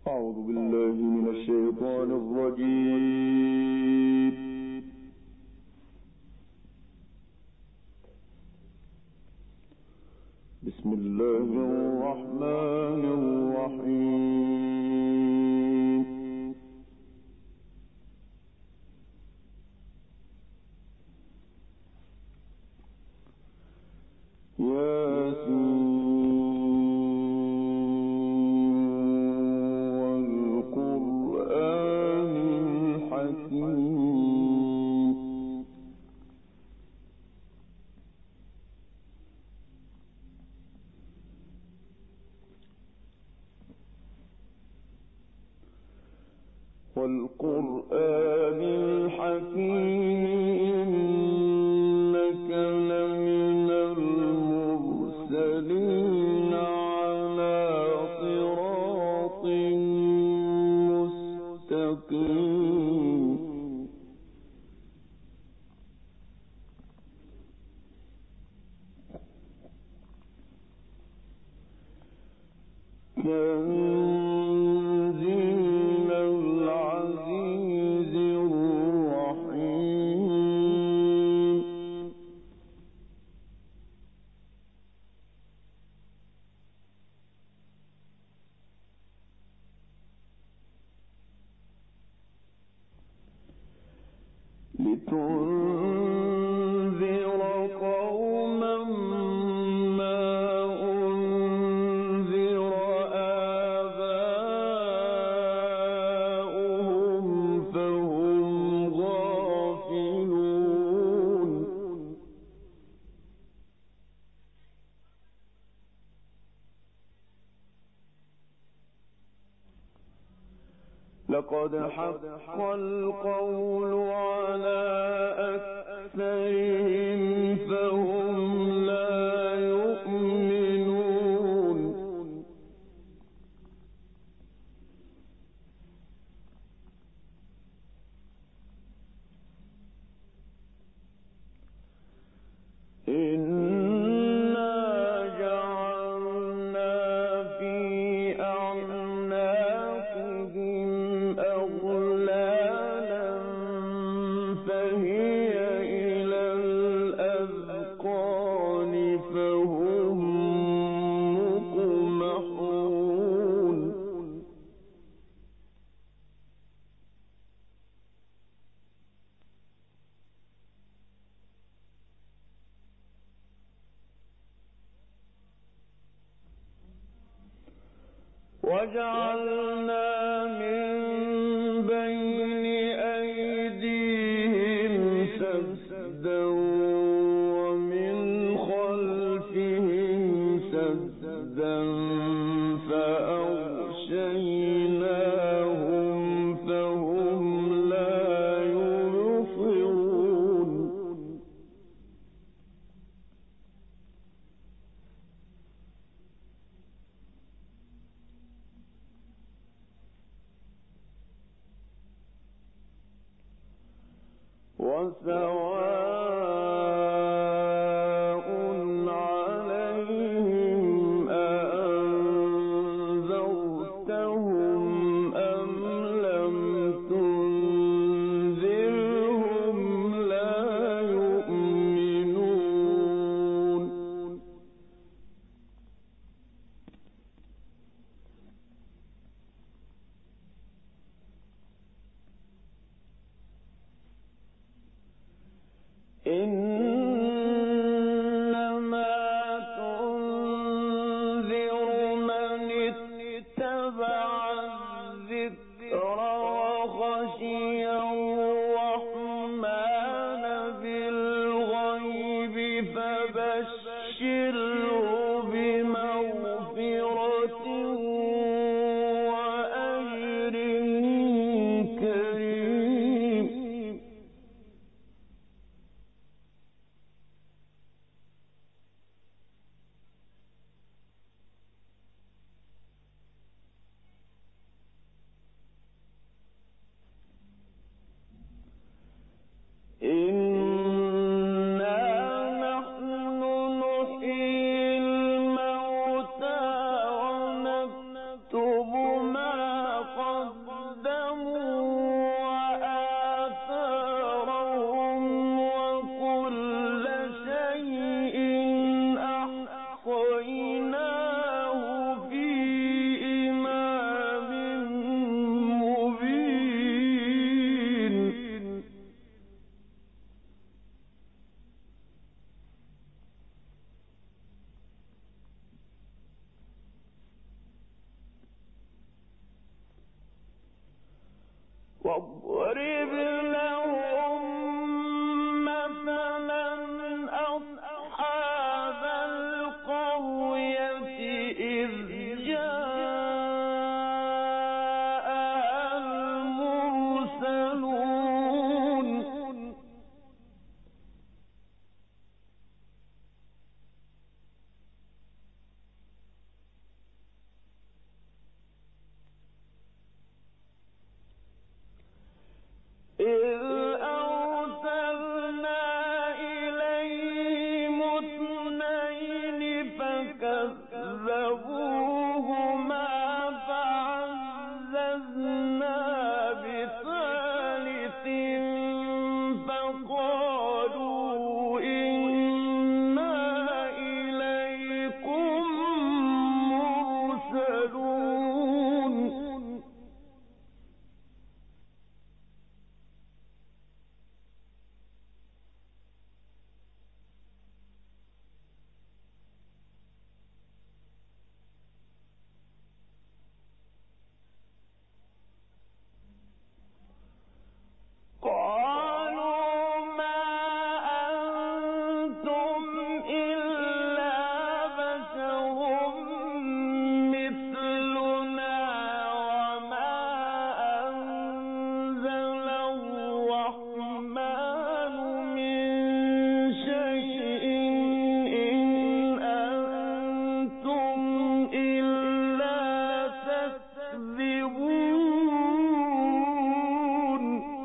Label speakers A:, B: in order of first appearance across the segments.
A: أعوذ بالله من الشيطان الرجيم. بسم الله الرحمن الرحيم. والقرآن الحكيم إنك لمن المرسلين على صراط مستقيم. تنزيل العزيز الرحيم. لتنذر قوما ما أنذر آباؤهم فهم غافلون. لقد حق القول على أكثرهم فهم لا يؤمنون. إنا جعلنا في أعناقهم أغلالا فهي إلى الأذقان فهم مقمحون. وجعلنا من بين أيديهم سدا ومن خلفهم سدا فأغشيناهم فهم لا يبصرون. وسواء عليهم أأنذرتهم أم لم تنذرهم لا يؤمنون. فكذبوهما فعززنا بثالث فقالوا إنا إليكم مرسلون قالوا ما أنتم إلا بشر مثلنا وما أنزل الرحمن من شيء إن أنتم إلا تكذبون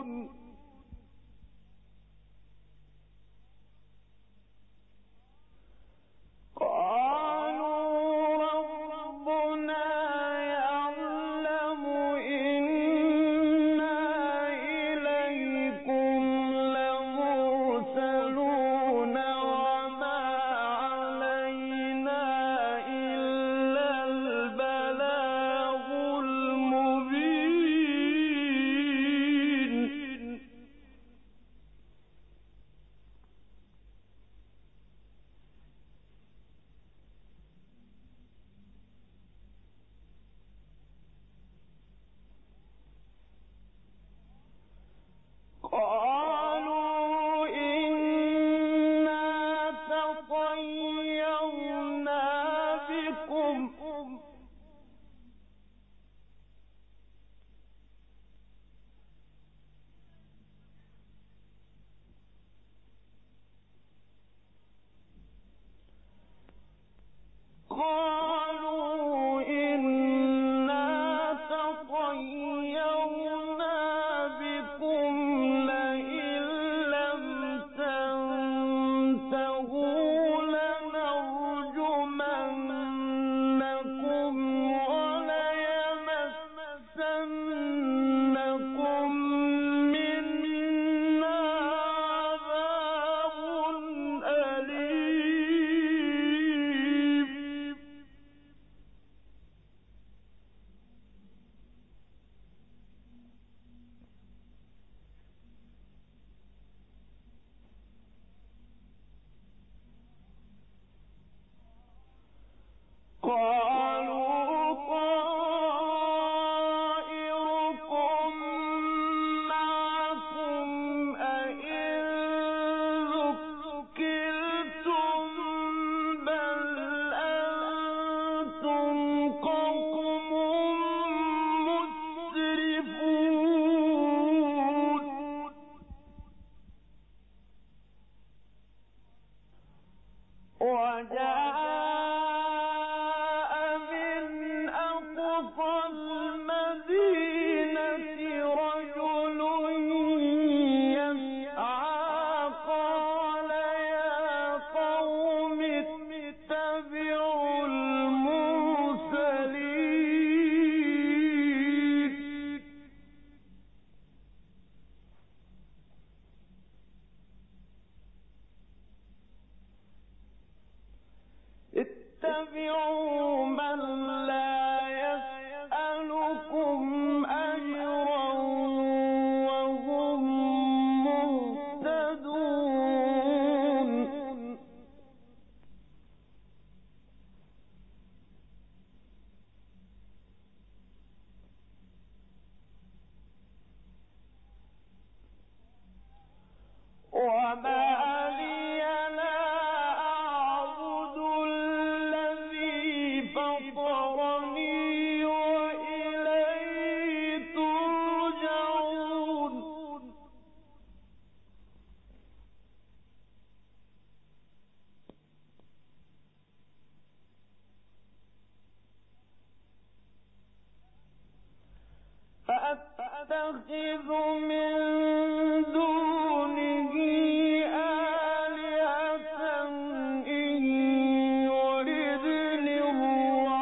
A: قالوا ربنا يعلم إنا إليكم لمرسلون وما علينا إلا البلاغ المبين قالوا إنا تطيرنا بكم قالوا إنا تطيرنا بكم لئن لم تنتهوا لنرجمنكم وليمسنكم منا عذاب أليم قالوا طائركم معكم أئن ذكرتم بل أنتم قوم مسرفون وجاء من أقصى المدينة رجل يسعى قال يا قوم اتبعوا المرسلين اتبعوا من لا يسألكم أجرا وهم مهتدون وما لي لا أعبد الذي فطرني وإليه ترجعون فأتخذ من دونه آلهة إن يردني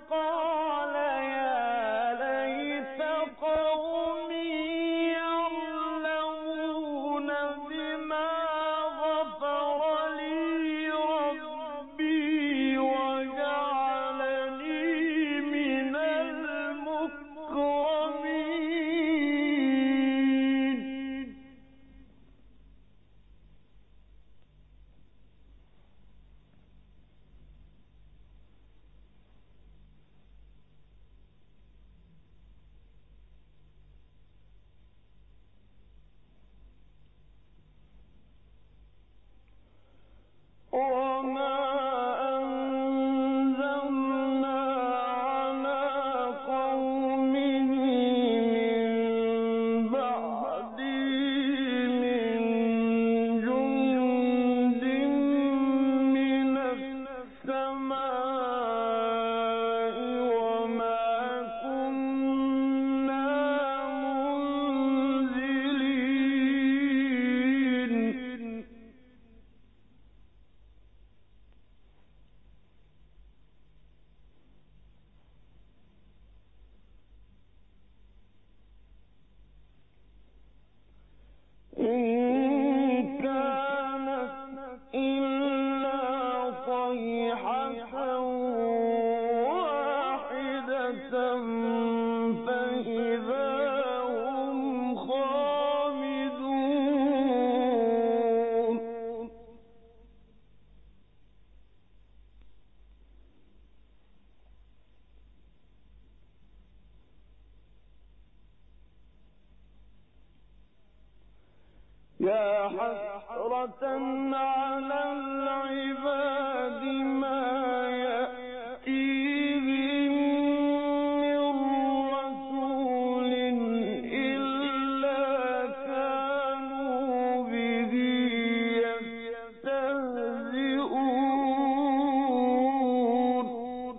A: قال يا ليت قومي يعلمون بما غفر لي ربي وجعلني من المكرمين. وما أنزلنا على قومه من بعده من جند من السماء وما كنا منزلين. إن كانت إلا صيحة واحدة فإذا هم خامدون. يا حسرة على العباد ما يأتيهم من رسول إلا كانوا به يستهزئون.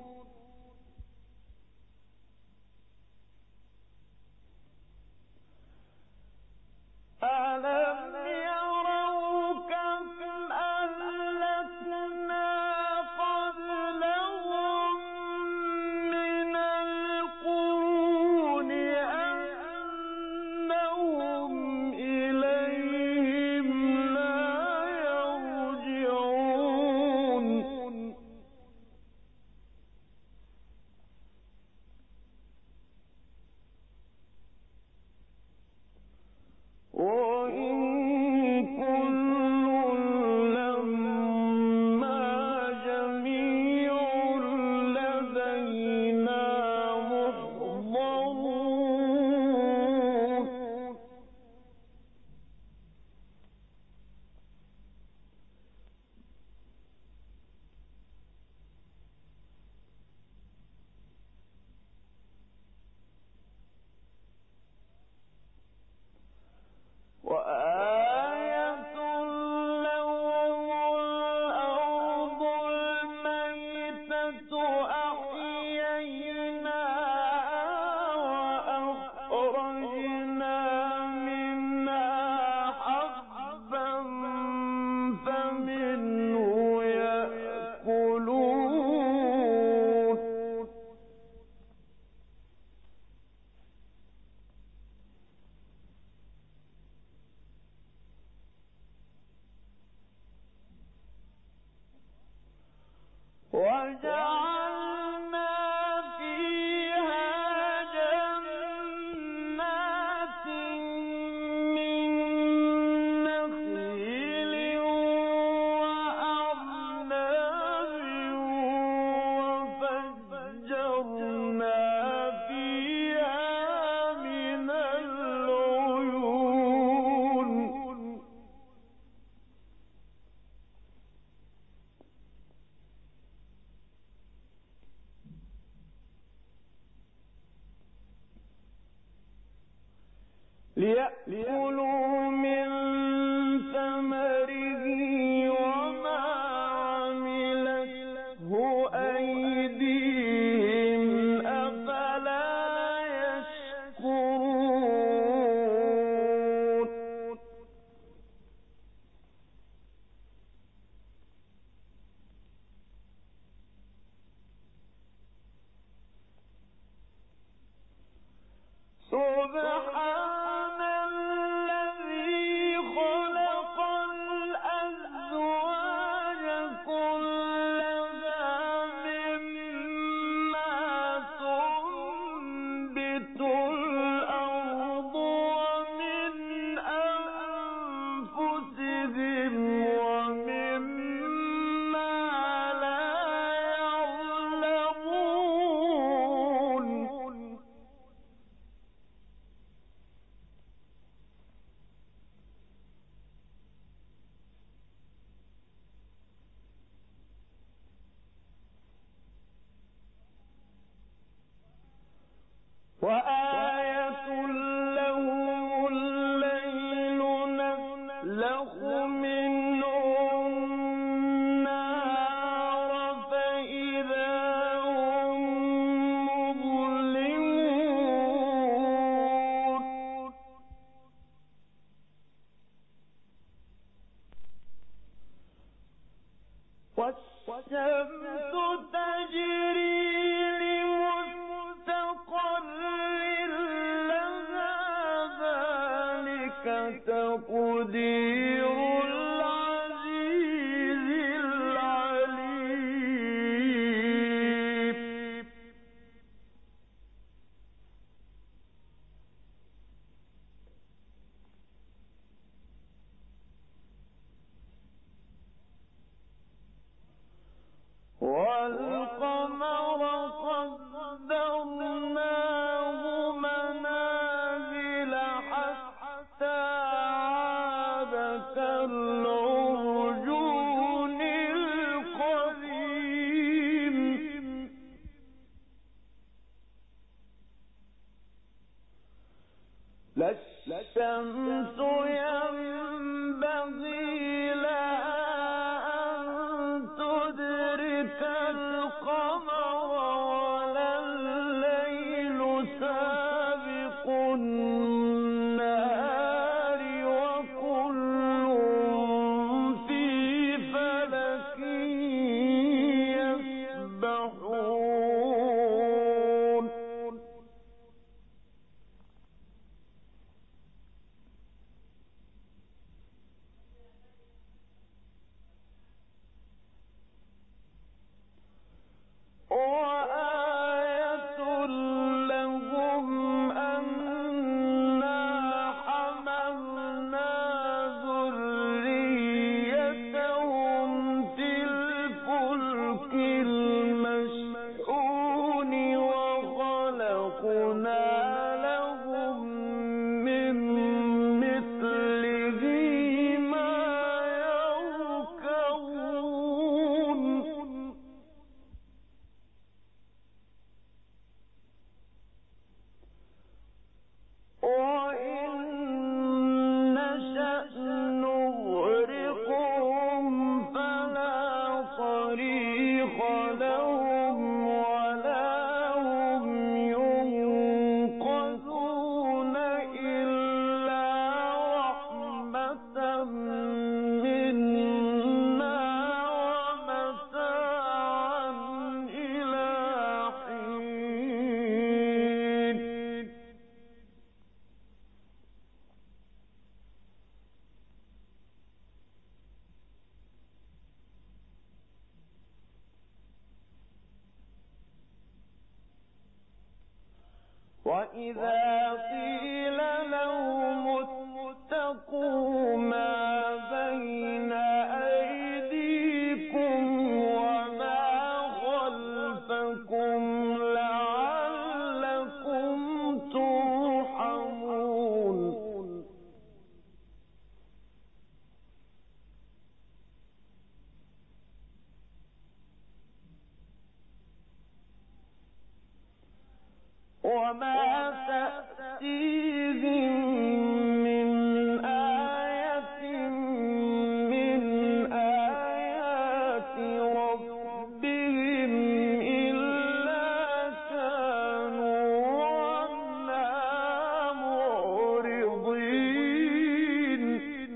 A: ألم يروا كم أهلكنا قبلهم من القرون أنهم إليهم لا يرجعون. وإن كل لما جميع لدينا محضرون. وآية لهم الأرض الميتة أحييناها وأخرجنا منها حبا فمنه يأكلون. وجعلنا فيها جنات من نخيل وأعناب وفجرنا فيها من العيون. ليأكلوا من ثمره وما عملته أيديهم أفلا يشكرون. الشمس ينبغي لها أن تدرك القمر ولا الليل سابق النهار وكل في فلك يسبحون. وآية لهم أنا حملنا ذريتهم في الفلك المشحون وخلقنا لهم من مثله ما يركبون. وإن نشأ نغرقهم فلا صريخ لهم ولا هم ينقذون إلا رحمة منا ومتاعا إلى حين. وإذا قيل لهم اتقوا ما بين أيديكم وما خلفكم لعلكم ترحمون. وما تأتيهم من آية من آيات ربهم إلا كانوا عنها معرضين.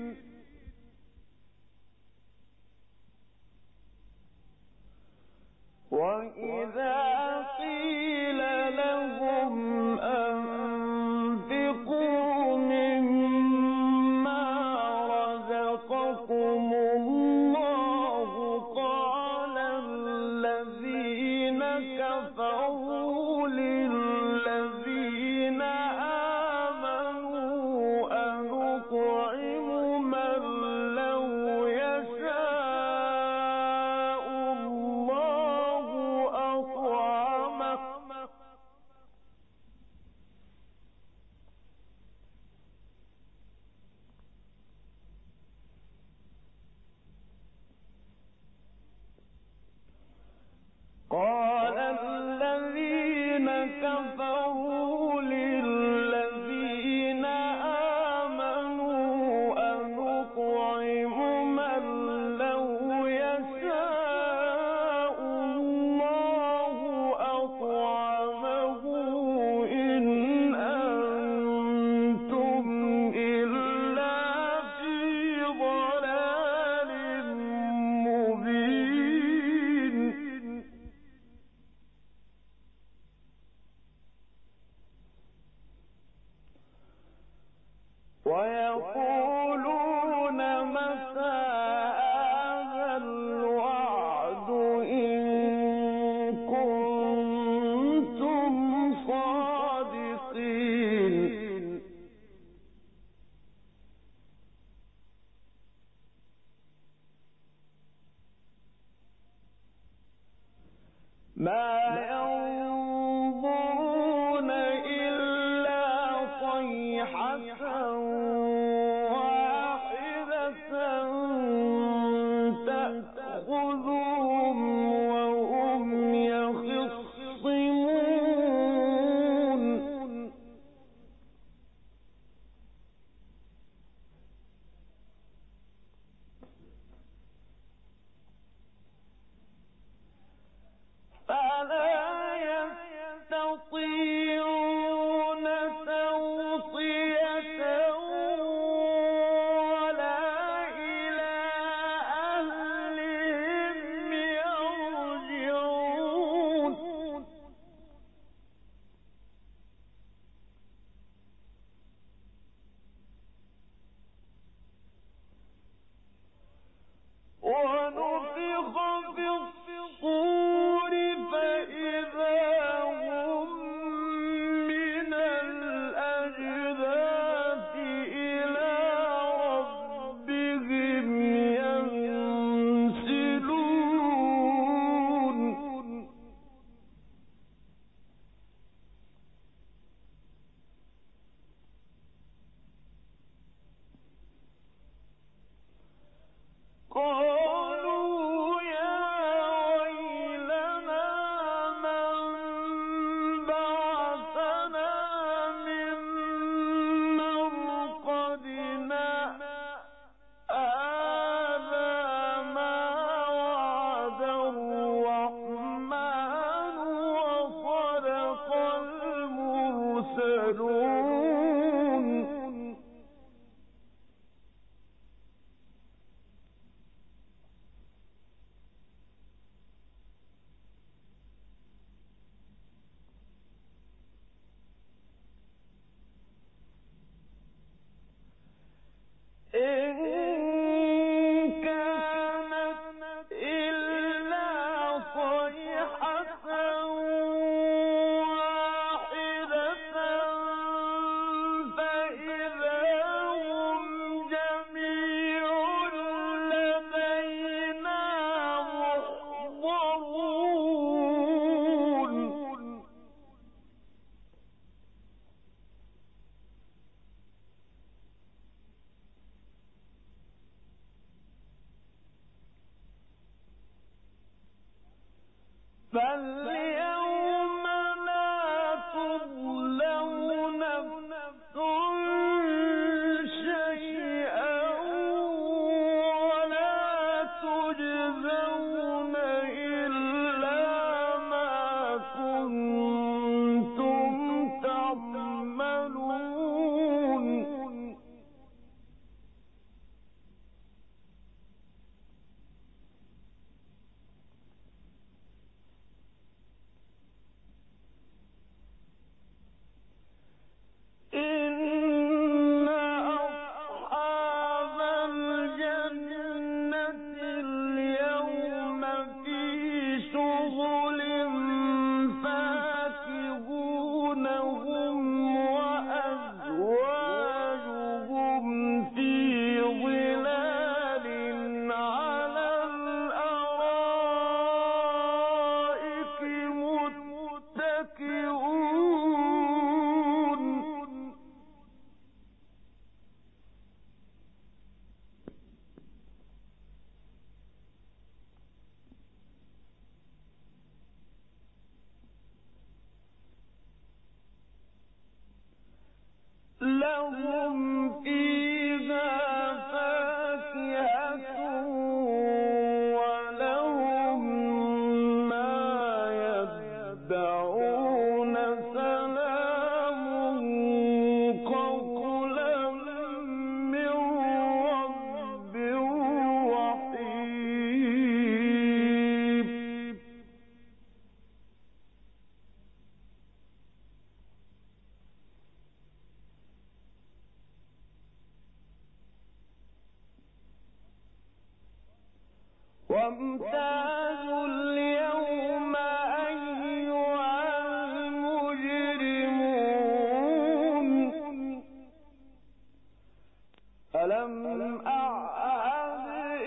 A: وإذا قيل لهم أنفقوا مما رزقكم الله قال الذين كفروا للذين آمنوا أنطعم من لو يشاء الله أطعمه قال الذين كفروا للذين آمنوا أنطعم فاليوم لا تظلم نفس شيئا ولا تجزون إلا ما كنتم تعملون. إن أصحاب الجنة اليوم في شغل فاكهون هم وأزواجهم في ظلال على الأرائك متكئون. لهم فيها فاكهة ولهم ما يدعون. سلام قولا من رب رحيم. وامتازوا اليوم أيها المجرمون ألم أعهد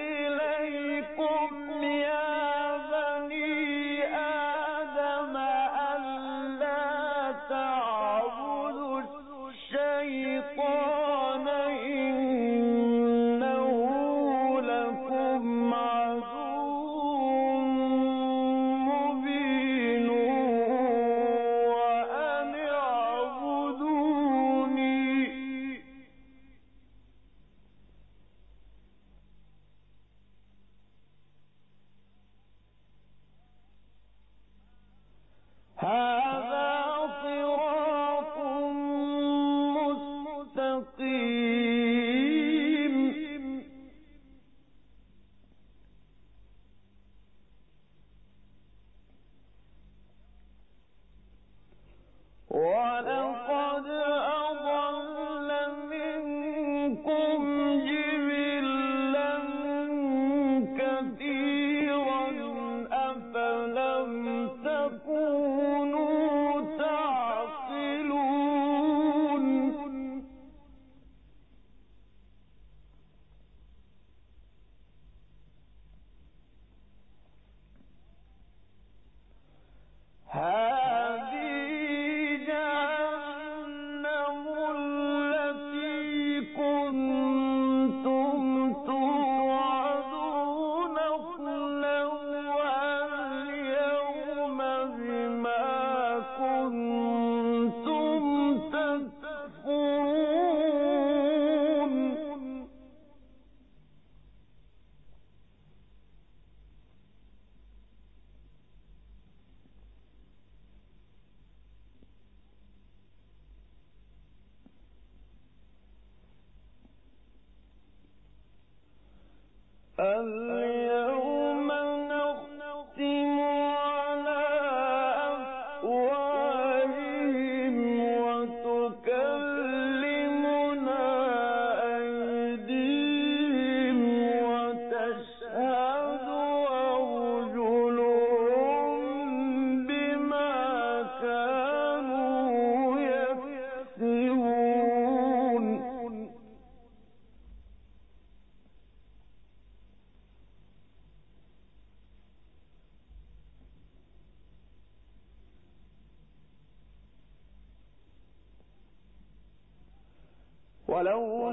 A: إليكم يا بني آدم ألا تعبدوا الشيطان إنه لكم عدو اليوم نختم على أفواههم وتكلمنا أيديهم وتشهد أرجلهم بما كانوا يكسبون. ولو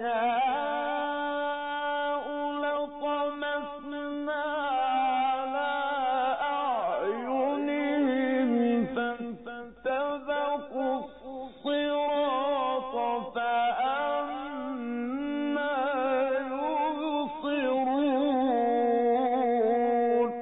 A: نشاء لطمسنا على أعينهم فاستبقوا الصراط فأنى يبصرون.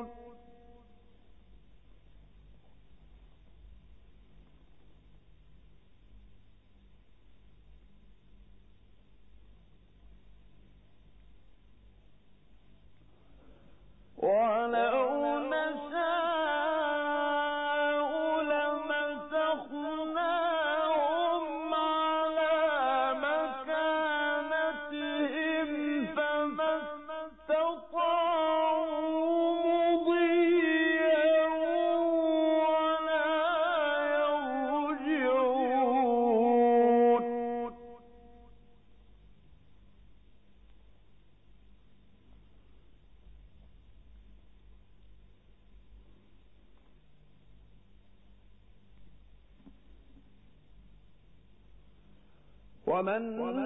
A: ولو نشاء لمسخناهم على مكانتهم فما استطاعوا مضيا ولا يرجعون. ومن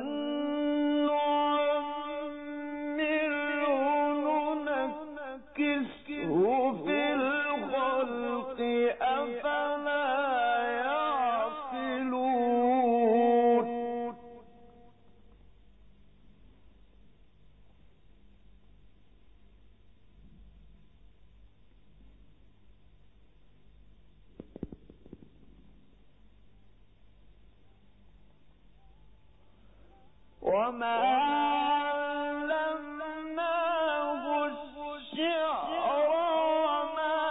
A: نعمره ننكسه في الخلق أفلا يعقلون. وما علمناه الشعر وما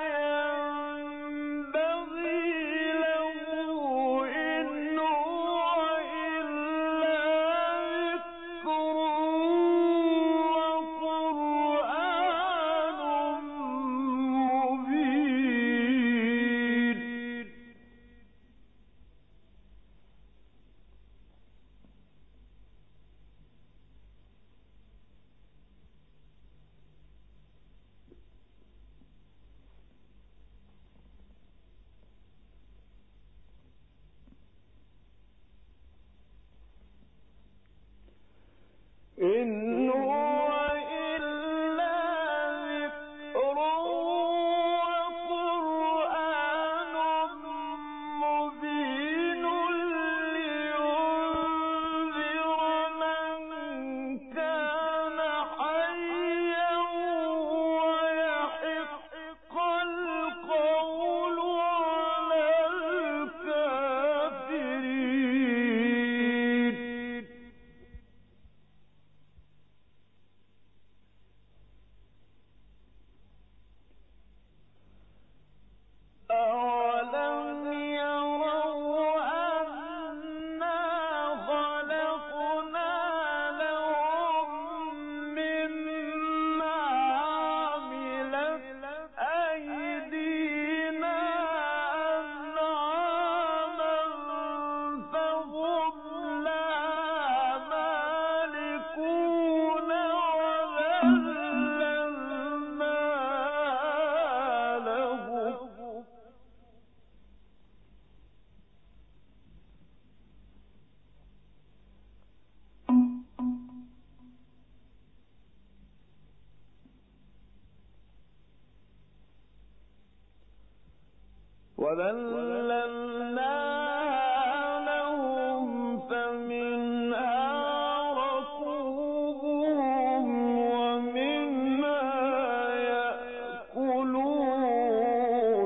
A: ينبغي له إن هو إلا ذكر وقرآن مبين. إن هو إلا ذكر وقرآن مبين لينذر من كان حيا ويحق القول على الكافرين. أَوَلَمْ يَرَوْا أَنَّا خَلَقْنَا لَهُم مِّمَّا عَمِلَتْ أَيْدِينَا أَنْعَامًا فَهُمْ لَهَا مَالِكُونَ وَذَلَّلْنَاهَا لَهُمْ فمنها ركوبهم ومنها يأكلون.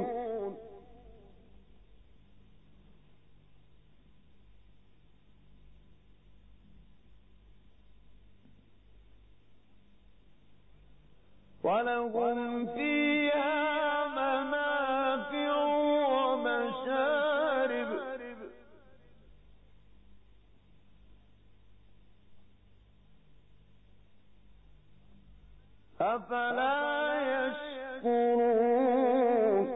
A: ولهم فيها منافع ومشارب أفلا يشكرون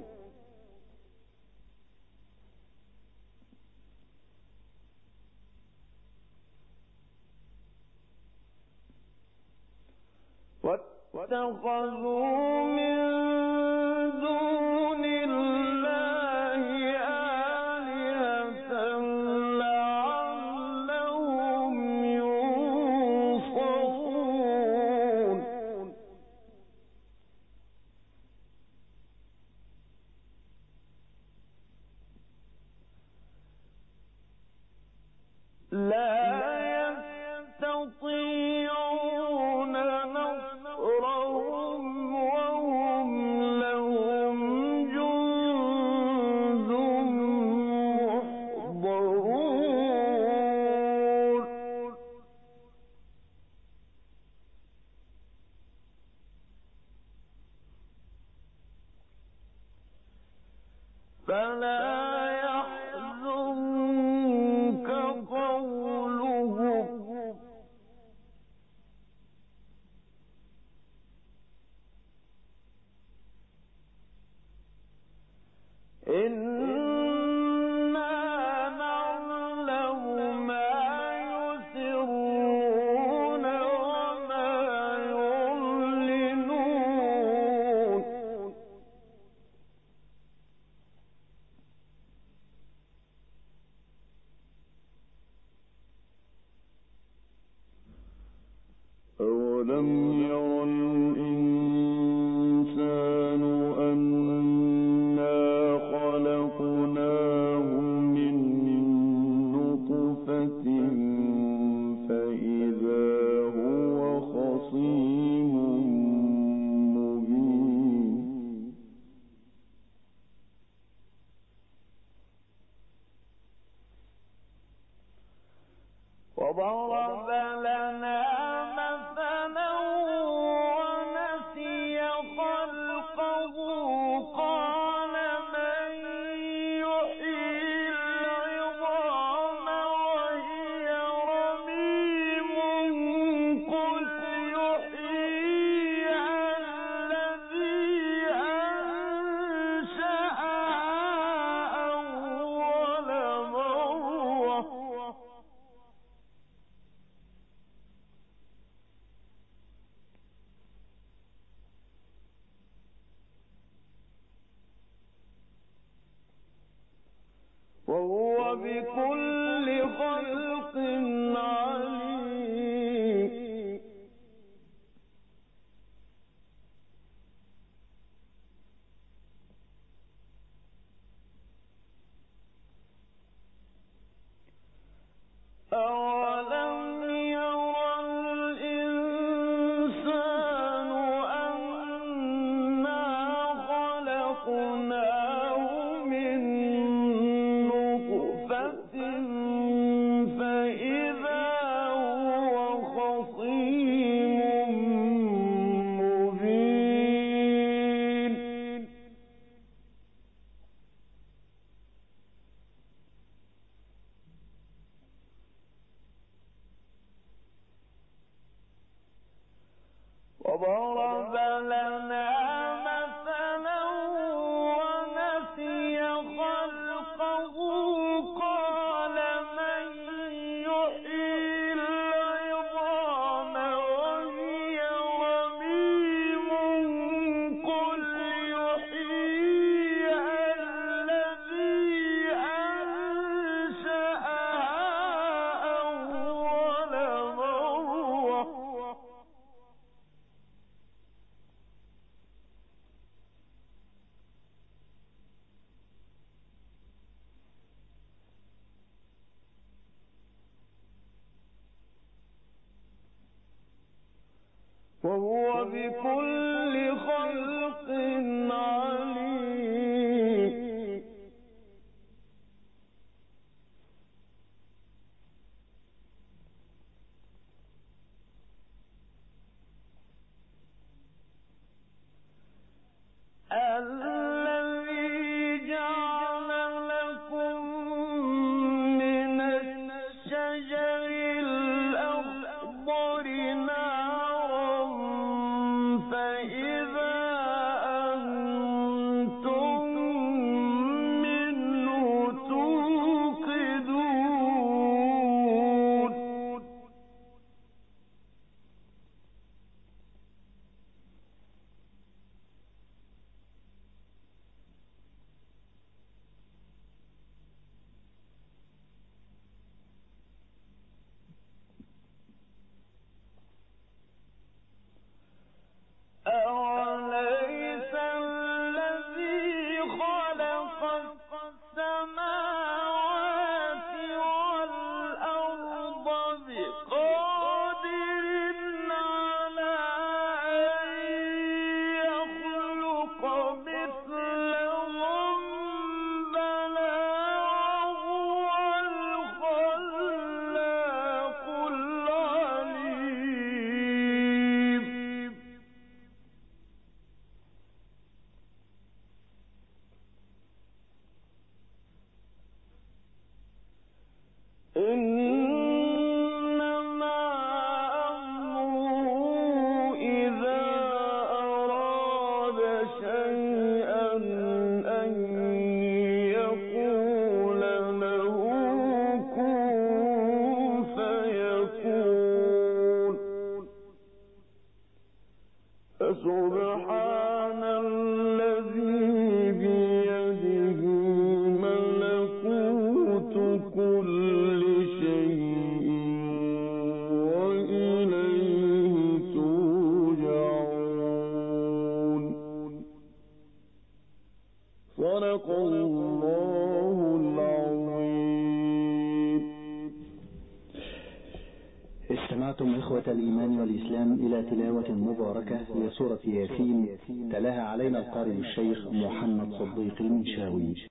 A: واتخذوا من دون الله آلهة لعلهم ينصرون لا يستطيعون نصرهم وهم لهم جند محضرون فلا يحزنك قولهم إنا نعلم ما يسرون وما يعلنون أولم ير الإنسان أنا خلقناه من نطفة فإذا هو خصيم مبين وضرب لنا مثلا ونسي خلقه قال من يحيي العظام وهي رميم قل يحييها الذي أنشأها أول مرة وهو بكل خلق عليم أولم ير الإنسان أنا خلقناه من نطفة فإذا هو خصيم مبين وضرب لنا مثلا ونسي خلقه قال من يحيي العظام وهي رميم قل يحييها الذي أنشأها أول مرة وهو بكل خلق عليم
B: استمعتم إخوة الإيمان والإسلام إلى تلاوة مباركة لسورة ياسين تلاها علينا القارئ الشيخ محمد صديق المنشاوي.